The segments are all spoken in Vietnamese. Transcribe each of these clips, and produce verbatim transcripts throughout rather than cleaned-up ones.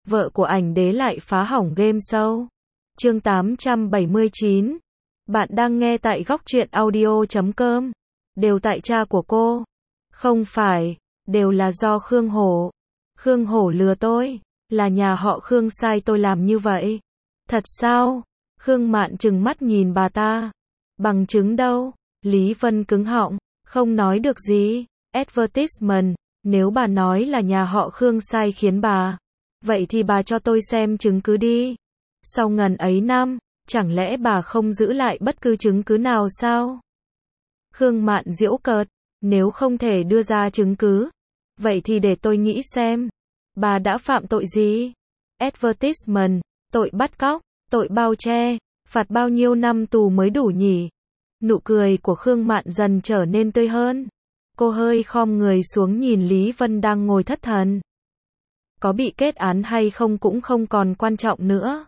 vợ của ảnh đế lại phá hỏng game show. Chương tám trăm bảy mươi chín. Bạn đang nghe tại góc truyện audio chấm com. Đều tại cha của cô. Không phải, đều là do Khương Hổ. Khương Hổ lừa tôi, là nhà họ Khương sai tôi làm như vậy. Thật sao? Khương Mạn trừng mắt nhìn bà ta. Bằng chứng đâu? Lý Vân cứng họng, không nói được gì. Advertisement, nếu bà nói là nhà họ Khương sai khiến bà, vậy thì bà cho tôi xem chứng cứ đi. Sau ngần ấy năm, chẳng lẽ bà không giữ lại bất cứ chứng cứ nào sao? Khương Mạn giễu cợt, nếu không thể đưa ra chứng cứ, vậy thì để tôi nghĩ xem, bà đã phạm tội gì? Advertisement, tội bắt cóc, tội bao che, phạt bao nhiêu năm tù mới đủ nhỉ? Nụ cười của Khương Mạn dần trở nên tươi hơn. Cô hơi khom người xuống nhìn Lý Vân đang ngồi thất thần. Có bị kết án hay không cũng không còn quan trọng nữa.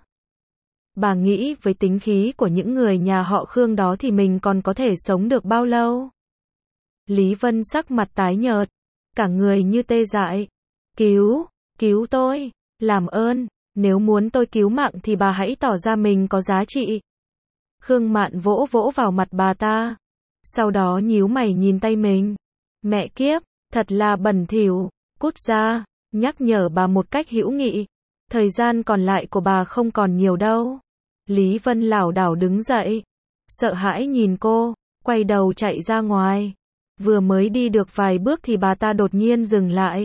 Bà nghĩ với tính khí của những người nhà họ Khương đó thì mình còn có thể sống được bao lâu? Lý Vân sắc mặt tái nhợt, cả người như tê dại. Cứu, cứu tôi, làm ơn, nếu muốn tôi cứu mạng thì bà hãy tỏ ra mình có giá trị. Khương Mạn vỗ vỗ vào mặt bà ta, sau đó nhíu mày nhìn tay mình. Mẹ kiếp, thật là bẩn thỉu, cút ra, nhắc nhở bà một cách hữu nghị. Thời gian còn lại của bà không còn nhiều đâu. Lý Vân lảo đảo đứng dậy, sợ hãi nhìn cô, quay đầu chạy ra ngoài. Vừa mới đi được vài bước thì bà ta đột nhiên dừng lại.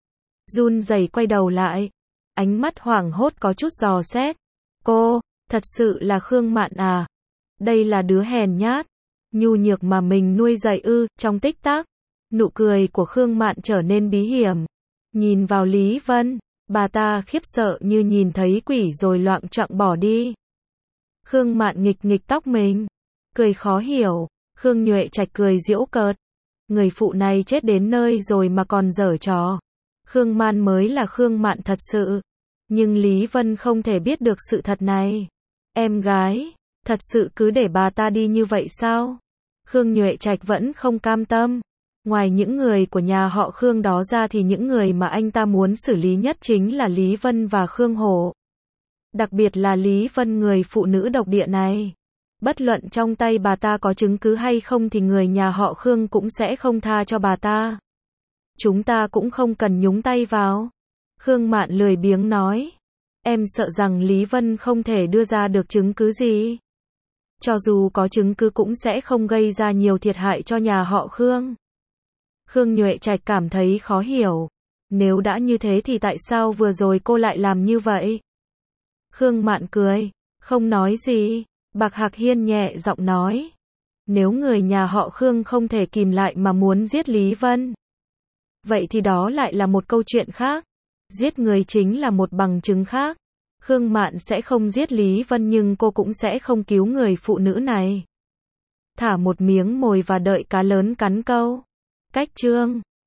Run rẩy quay đầu lại, ánh mắt hoảng hốt có chút dò xét. Cô, thật sự là Khương Mạn à? Đây là đứa hèn nhát, nhu nhược mà mình nuôi dạy ư? Trong tích tắc, nụ cười của Khương Mạn trở nên bí hiểm. Nhìn vào Lý Vân, bà ta khiếp sợ như nhìn thấy quỷ rồi loạng choạng bỏ đi. Khương Mạn nghịch nghịch tóc mình, cười khó hiểu. Khương Nhuệ Trạch cười giễu cợt. Người phụ này chết đến nơi rồi mà còn giở trò. Khương Mạn mới là Khương Mạn thật sự. Nhưng Lý Vân không thể biết được sự thật này. Em gái, thật sự cứ để bà ta đi như vậy sao? Khương Nhuệ Trạch vẫn không cam tâm. Ngoài những người của nhà họ Khương đó ra thì những người mà anh ta muốn xử lý nhất chính là Lý Vân và Khương Hổ. Đặc biệt là Lý Vân, người phụ nữ độc địa này. Bất luận trong tay bà ta có chứng cứ hay không thì người nhà họ Khương cũng sẽ không tha cho bà ta. Chúng ta cũng không cần nhúng tay vào. Khương Mạn lười biếng nói. Em sợ rằng Lý Vân không thể đưa ra được chứng cứ gì. Cho dù có chứng cứ cũng sẽ không gây ra nhiều thiệt hại cho nhà họ Khương. Khương Nhuệ Trạch cảm thấy khó hiểu. Nếu đã như thế thì tại sao vừa rồi cô lại làm như vậy? Khương Mạn cười, không nói gì. Bạc Hạc Hiên nhẹ giọng nói. Nếu người nhà họ Khương không thể kìm lại mà muốn giết Lý Vân, vậy thì đó lại là một câu chuyện khác. Giết người chính là một bằng chứng khác. Khương Mạn sẽ không giết Lý Vân nhưng cô cũng sẽ không cứu người phụ nữ này. Thả một miếng mồi và đợi cá lớn cắn câu. Cách chương